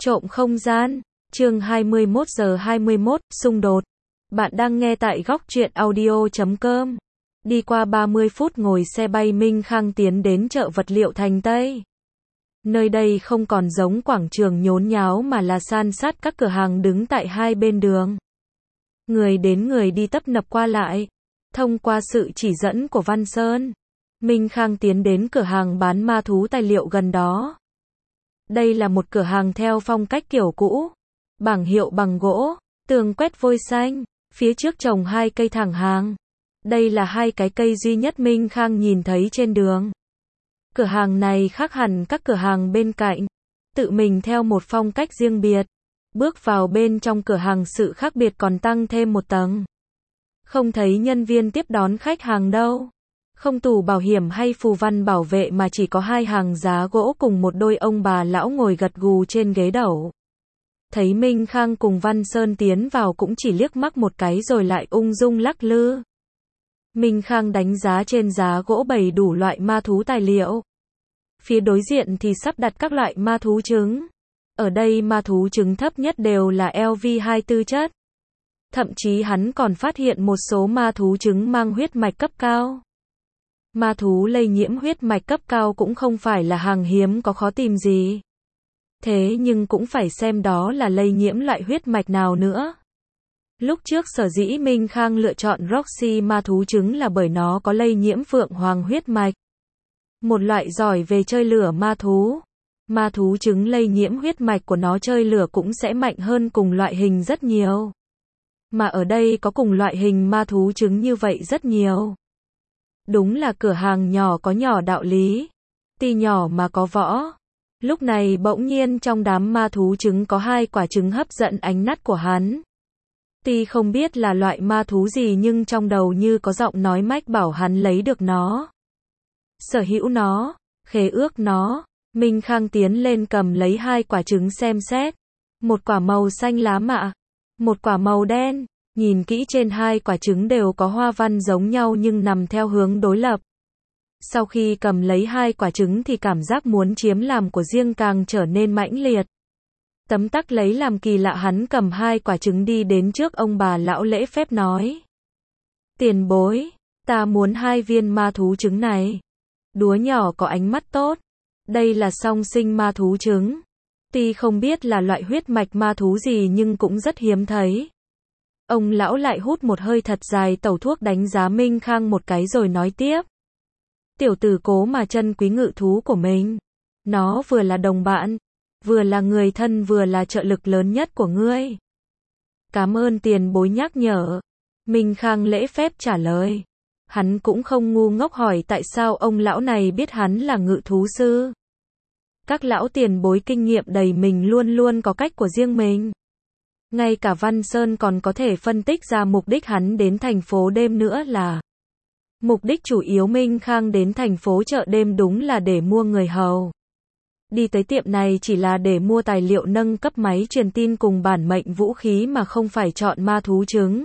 Trộm không gian, chương 21 giờ 21, xung đột. Bạn đang nghe tại góc truyện audio.com. Đi qua 30 phút ngồi xe bay, Minh Khang tiến đến chợ vật liệu thành Tây. Nơi đây không còn giống quảng trường nhốn nháo mà là san sát các cửa hàng đứng tại hai bên đường. Người đến người đi tấp nập qua lại. Thông qua sự chỉ dẫn của Văn Sơn, Minh Khang tiến đến cửa hàng bán ma thú tài liệu gần đó. Đây là một cửa hàng theo phong cách kiểu cũ. Bảng hiệu bằng gỗ, tường quét vôi xanh, phía trước trồng hai cây thẳng hàng. Đây là hai cái cây duy nhất Minh Khang nhìn thấy trên đường. Cửa hàng này khác hẳn các cửa hàng bên cạnh, tự mình theo một phong cách riêng biệt. Bước vào bên trong cửa hàng, sự khác biệt còn tăng thêm một tầng. Không thấy nhân viên tiếp đón khách hàng đâu. Không tủ bảo hiểm hay phù văn bảo vệ mà chỉ có hai hàng giá gỗ cùng một đôi ông bà lão ngồi gật gù trên ghế đẩu. Thấy Minh Khang cùng Văn Sơn tiến vào cũng chỉ liếc mắt một cái rồi lại ung dung lắc lư. Minh Khang đánh giá trên giá gỗ bày đủ loại ma thú tài liệu. Phía đối diện thì sắp đặt các loại ma thú trứng. Ở đây ma thú trứng thấp nhất đều là LV24 chất. Thậm chí hắn còn phát hiện một số ma thú trứng mang huyết mạch cấp cao. Ma thú lây nhiễm huyết mạch cấp cao cũng không phải là hàng hiếm có khó tìm gì. Thế nhưng cũng phải xem đó là lây nhiễm loại huyết mạch nào nữa. Lúc trước sở dĩ Minh Khang lựa chọn Roxy ma thú trứng là bởi nó có lây nhiễm phượng hoàng huyết mạch. Một loại giỏi về chơi lửa ma thú. Ma thú trứng lây nhiễm huyết mạch của nó chơi lửa cũng sẽ mạnh hơn cùng loại hình rất nhiều. Mà ở đây có cùng loại hình ma thú trứng như vậy rất nhiều. Đúng là cửa hàng nhỏ có nhỏ đạo lý. Ti nhỏ mà có võ. Lúc này bỗng nhiên trong đám ma thú trứng có hai quả trứng hấp dẫn ánh mắt của hắn. Ti không biết là loại ma thú gì nhưng trong đầu như có giọng nói mách bảo hắn lấy được nó. Sở hữu nó, khế ước nó. Minh Khang tiến lên cầm lấy hai quả trứng xem xét. Một quả màu xanh lá mạ, một quả màu đen. Nhìn kỹ trên hai quả trứng đều có hoa văn giống nhau nhưng nằm theo hướng đối lập. Sau khi cầm lấy hai quả trứng thì cảm giác muốn chiếm làm của riêng càng trở nên mãnh liệt. Tấm tắc lấy làm kỳ lạ, hắn cầm hai quả trứng đi đến trước ông bà lão lễ phép nói. Tiền bối, ta muốn hai viên ma thú trứng này. Đúa nhỏ có ánh mắt tốt. Đây là song sinh ma thú trứng. Tuy không biết là loại huyết mạch ma thú gì nhưng cũng rất hiếm thấy. Ông lão lại hút một hơi thật dài tẩu thuốc, đánh giá Minh Khang một cái rồi nói tiếp. Tiểu tử cố mà trân quý ngự thú của mình. Nó vừa là đồng bạn, vừa là người thân, vừa là trợ lực lớn nhất của ngươi. Cảm ơn tiền bối nhắc nhở. Minh Khang lễ phép trả lời. Hắn cũng không ngu ngốc hỏi tại sao ông lão này biết hắn là ngự thú sư. Các lão tiền bối kinh nghiệm đầy mình luôn luôn có cách của riêng mình. Ngay cả Văn Sơn còn có thể phân tích ra mục đích hắn đến thành phố đêm nữa là. Mục đích chủ yếu Minh Khang đến thành phố chợ đêm đúng là để mua người hầu. Đi tới tiệm này chỉ là để mua tài liệu nâng cấp máy truyền tin cùng bản mệnh vũ khí mà không phải chọn ma thú trứng.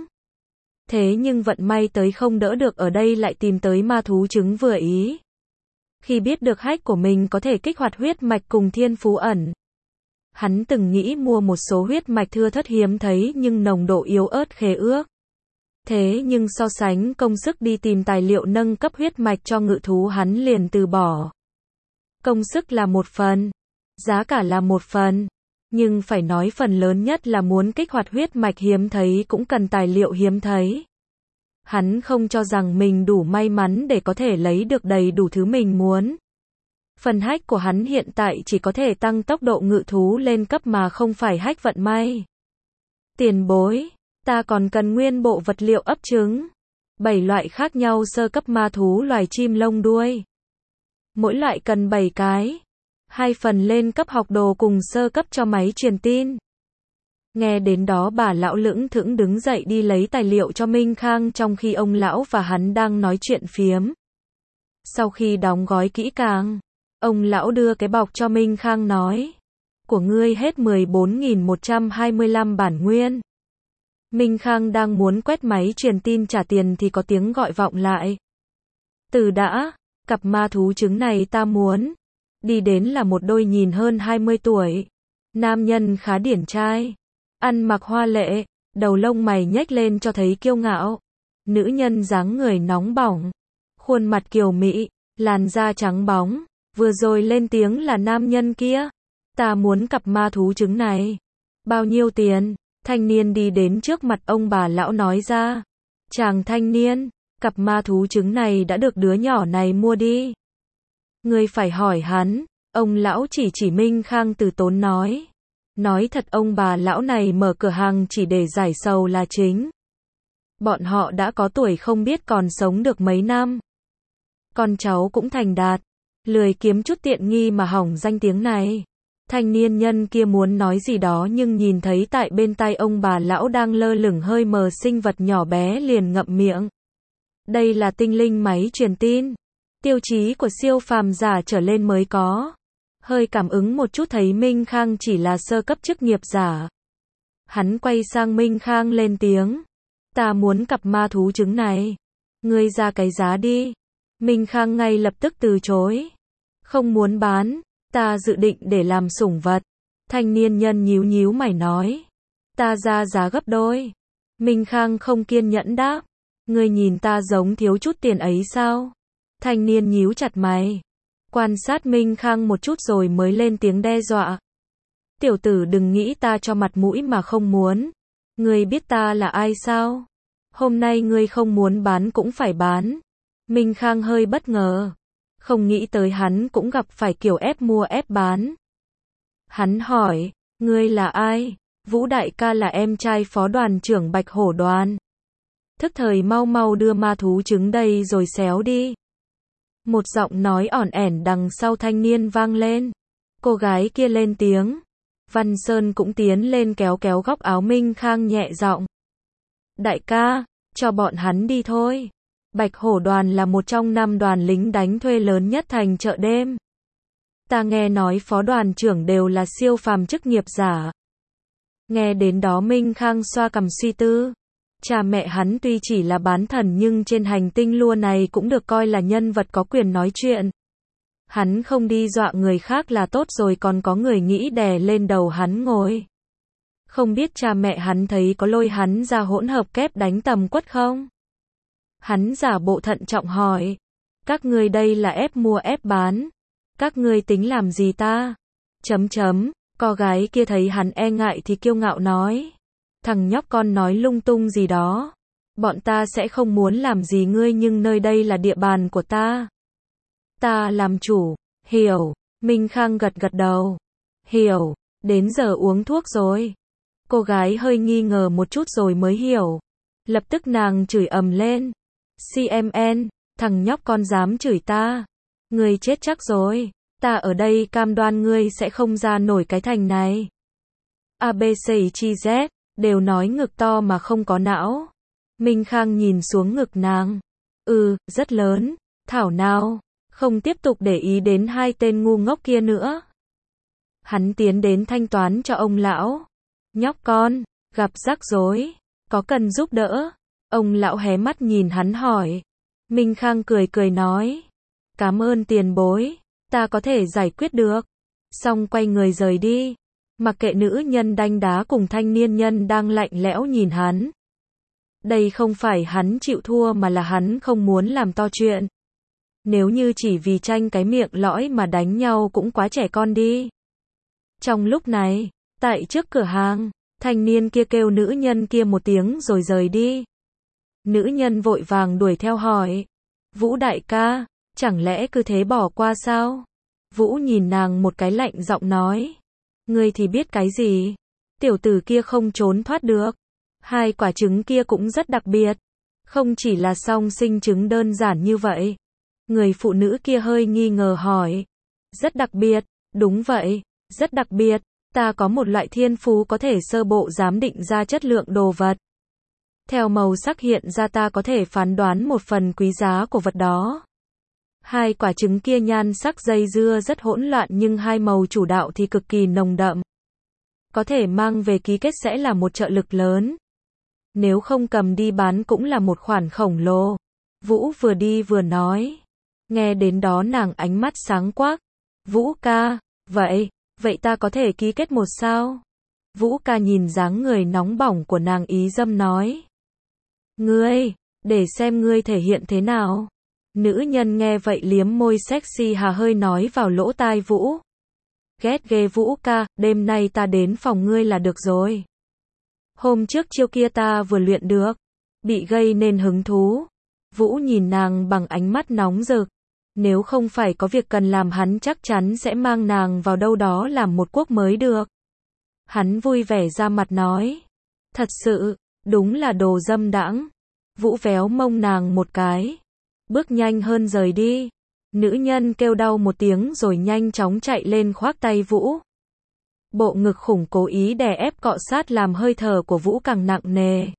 Thế nhưng vận may tới không đỡ được, ở đây lại tìm tới ma thú trứng vừa ý. Khi biết được hack của mình có thể kích hoạt huyết mạch cùng thiên phú ẩn. Hắn từng nghĩ mua một số huyết mạch thưa thớt hiếm thấy nhưng nồng độ yếu ớt khế ước. Thế nhưng so sánh công sức đi tìm tài liệu nâng cấp huyết mạch cho ngự thú, hắn liền từ bỏ. Công sức là một phần, giá cả là một phần, nhưng phải nói phần lớn nhất là muốn kích hoạt huyết mạch hiếm thấy cũng cần tài liệu hiếm thấy. Hắn không cho rằng mình đủ may mắn để có thể lấy được đầy đủ thứ mình muốn. Phần hack của hắn hiện tại chỉ có thể tăng tốc độ ngự thú lên cấp mà không phải hack vận may. Tiền bối, ta còn cần nguyên bộ vật liệu ấp trứng. 7 loại khác nhau sơ cấp ma thú loài chim lông đuôi. Mỗi loại cần 7 cái. 2 phần lên cấp học đồ cùng sơ cấp cho máy truyền tin. Nghe đến đó bà lão lững thững đứng dậy đi lấy tài liệu cho Minh Khang trong khi ông lão và hắn đang nói chuyện phiếm. Sau khi đóng gói kỹ càng, ông lão đưa cái bọc cho Minh Khang nói. Của ngươi hết 14.125 bản nguyên. Minh Khang đang muốn quét máy truyền tin trả tiền thì có tiếng gọi vọng lại. Từ đã, cặp ma thú trứng này ta muốn. Đi đến là một đôi nhìn hơn 20 tuổi. Nam nhân khá điển trai, ăn mặc hoa lệ, đầu lông mày nhếch lên cho thấy kiêu ngạo. Nữ nhân dáng người nóng bỏng, khuôn mặt kiều mỹ, làn da trắng bóng, vừa rồi lên tiếng là nam nhân kia. Ta muốn cặp ma thú trứng này. Bao nhiêu tiền? Thanh niên đi đến trước mặt ông bà lão nói ra. Chàng thanh niên, cặp ma thú trứng này đã được đứa nhỏ này mua đi. Ngươi phải hỏi hắn. Ông lão chỉ Minh Khang từ tốn nói. Nói thật ông bà lão này mở cửa hàng chỉ để giải sầu là chính. Bọn họ đã có tuổi không biết còn sống được mấy năm. Con cháu cũng thành đạt, lười kiếm chút tiện nghi mà hỏng danh tiếng này. Thanh niên nhân kia muốn nói gì đó nhưng nhìn thấy tại bên tai ông bà lão đang lơ lửng hơi mờ sinh vật nhỏ bé liền ngậm miệng. Đây là tinh linh máy truyền tin. Tiêu chí của siêu phàm giả trở lên mới có. Hơi cảm ứng một chút thấy Minh Khang chỉ là sơ cấp chức nghiệp giả. Hắn quay sang Minh Khang lên tiếng. Ta muốn cặp ma thú trứng này. Ngươi ra cái giá đi. Minh Khang ngay lập tức từ chối. Không muốn bán, ta dự định để làm sủng vật. Thanh niên nhân nhíu mày nói. Ta ra giá gấp đôi. Minh Khang không kiên nhẫn đáp. Ngươi nhìn ta giống thiếu chút tiền ấy sao? Thanh niên nhíu chặt mày. Quan sát Minh Khang một chút rồi mới lên tiếng đe dọa. Tiểu tử đừng nghĩ ta cho mặt mũi mà không muốn. Ngươi biết ta là ai sao? Hôm nay ngươi không muốn bán cũng phải bán. Minh Khang hơi bất ngờ. Không nghĩ tới hắn cũng gặp phải kiểu ép mua ép bán. Hắn hỏi, ngươi là ai? Vũ đại ca là em trai phó đoàn trưởng Bạch Hổ đoàn. Thức thời mau đưa ma thú trứng đây rồi xéo đi. Một giọng nói ỏn ẻn đằng sau thanh niên vang lên. Cô gái kia lên tiếng. Văn Sơn cũng tiến lên kéo góc áo Minh Khang nhẹ giọng. Đại ca, cho bọn hắn đi thôi. Bạch Hổ đoàn là một trong 5 đoàn lính đánh thuê lớn nhất thành chợ đêm. Ta nghe nói phó đoàn trưởng đều là siêu phàm chức nghiệp giả. Nghe đến đó Minh Khang xoa cằm suy tư. Cha mẹ hắn tuy chỉ là bán thần nhưng trên hành tinh lua này cũng được coi là nhân vật có quyền nói chuyện. Hắn không đi dọa người khác là tốt rồi còn có người nghĩ đè lên đầu hắn ngồi. Không biết cha mẹ hắn thấy có lôi hắn ra hỗn hợp kép đánh tầm quất không? Hắn giả bộ thận trọng hỏi. Các ngươi đây là ép mua ép bán. Các ngươi tính làm gì ta? Cô gái kia thấy hắn e ngại thì kiêu ngạo nói. Thằng nhóc con nói lung tung gì đó. Bọn ta sẽ không muốn làm gì ngươi nhưng nơi đây là địa bàn của ta. Ta làm chủ, hiểu. Minh Khang gật đầu. Hiểu, đến giờ uống thuốc rồi. Cô gái hơi nghi ngờ một chút rồi mới hiểu. Lập tức nàng chửi ầm lên. CMN, thằng nhóc con dám chửi ta. Ngươi chết chắc rồi. Ta ở đây cam đoan ngươi sẽ không ra nổi cái thành này. ABCZ, đều nói ngực to mà không có não. Minh Khang nhìn xuống ngực nàng. Rất lớn. Thảo nào, không tiếp tục để ý đến hai tên ngu ngốc kia nữa. Hắn tiến đến thanh toán cho ông lão. Nhóc con, gặp rắc rối, có cần giúp đỡ? Ông lão hé mắt nhìn hắn hỏi. Minh Khang cười nói. Cảm ơn tiền bối, ta có thể giải quyết được. Xong quay người rời đi. Mặc kệ nữ nhân đanh đá cùng thanh niên nhân đang lạnh lẽo nhìn hắn. Đây không phải hắn chịu thua mà là hắn không muốn làm to chuyện. Nếu như chỉ vì tranh cái miệng lõi mà đánh nhau cũng quá trẻ con đi. Trong lúc này, tại trước cửa hàng, thanh niên kia kêu nữ nhân kia một tiếng rồi rời đi. Nữ nhân vội vàng đuổi theo hỏi. Vũ đại ca, chẳng lẽ cứ thế bỏ qua sao? Vũ nhìn nàng một cái lạnh giọng nói. Ngươi thì biết cái gì? Tiểu tử kia không trốn thoát được. Hai quả trứng kia cũng rất đặc biệt. Không chỉ là song sinh trứng đơn giản như vậy. Người phụ nữ kia hơi nghi ngờ hỏi. Rất đặc biệt, đúng vậy, rất đặc biệt. Ta có một loại thiên phú có thể sơ bộ giám định ra chất lượng đồ vật. Theo màu sắc hiện ra ta có thể phán đoán một phần quý giá của vật đó. Hai quả trứng kia nhan sắc dây dưa rất hỗn loạn nhưng hai màu chủ đạo thì cực kỳ nồng đậm. Có thể mang về ký kết sẽ là một trợ lực lớn. Nếu không cầm đi bán cũng là một khoản khổng lồ. Vũ vừa đi vừa nói. Nghe đến đó nàng ánh mắt sáng quắc. Vũ ca, vậy, Vậy ta có thể ký kết một sao? Vũ ca nhìn dáng người nóng bỏng của nàng ý dâm nói. Ngươi, để xem ngươi thể hiện thế nào. Nữ nhân nghe vậy liếm môi sexy hà hơi nói vào lỗ tai Vũ. Ghét ghê Vũ ca, đêm nay ta đến phòng ngươi là được rồi. Hôm trước chiêu kia ta vừa luyện được, bị gây nên hứng thú. Vũ nhìn nàng bằng ánh mắt nóng rực. Nếu không phải có việc cần làm hắn chắc chắn sẽ mang nàng vào đâu đó làm một quốc mới được. Hắn vui vẻ ra mặt nói. Thật sự, đúng là đồ dâm đãng. Vũ véo mông nàng một cái. Bước nhanh hơn rời đi. Nữ nhân kêu đau một tiếng rồi nhanh chóng chạy lên khoác tay Vũ. Bộ ngực khủng cố ý đè ép cọ sát làm hơi thở của Vũ càng nặng nề.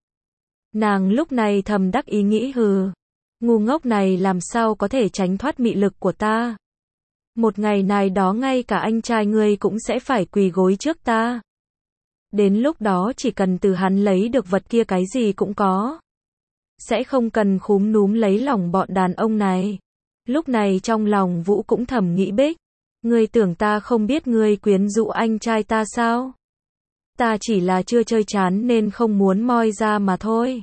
Nàng lúc này thầm đắc ý nghĩ hừ. Ngu ngốc này làm sao có thể tránh thoát mị lực của ta. Một ngày này đó ngay cả anh trai ngươi cũng sẽ phải quỳ gối trước ta. Đến lúc đó chỉ cần từ hắn lấy được vật kia cái gì cũng có. Sẽ không cần khúm núm lấy lòng bọn đàn ông này. Lúc này trong lòng Vũ cũng thầm nghĩ bích. Ngươi tưởng ta không biết ngươi quyến rũ anh trai ta sao? Ta chỉ là chưa chơi chán nên không muốn moi ra mà thôi.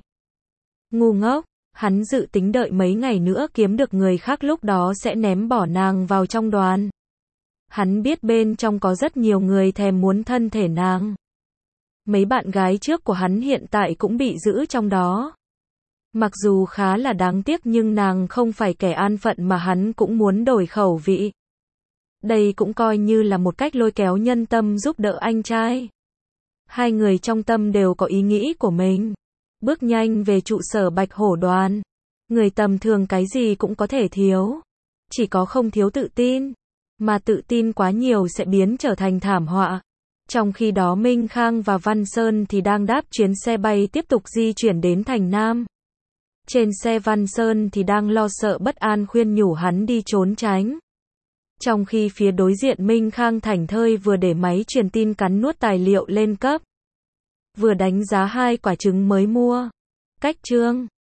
Ngu ngốc, hắn dự tính đợi mấy ngày nữa kiếm được người khác lúc đó sẽ ném bỏ nàng vào trong đoàn. Hắn biết bên trong có rất nhiều người thèm muốn thân thể nàng. Mấy bạn gái trước của hắn hiện tại cũng bị giữ trong đó. Mặc dù khá là đáng tiếc nhưng nàng không phải kẻ an phận mà hắn cũng muốn đổi khẩu vị. Đây cũng coi như là một cách lôi kéo nhân tâm giúp đỡ anh trai. Hai người trong tâm đều có ý nghĩ của mình. Bước nhanh về trụ sở Bạch Hổ đoàn. Người tầm thường cái gì cũng có thể thiếu. Chỉ có không thiếu tự tin. Mà tự tin quá nhiều sẽ biến trở thành thảm họa. Trong khi đó Minh Khang và Văn Sơn thì đang đáp chuyến xe bay tiếp tục di chuyển đến thành Nam. Trên xe Văn Sơn thì đang lo sợ bất an khuyên nhủ hắn đi trốn tránh. Trong khi phía đối diện Minh Khang thảnh thơi vừa để máy truyền tin cắn nuốt tài liệu lên cấp. Vừa đánh giá 2 quả trứng mới mua. Cách chương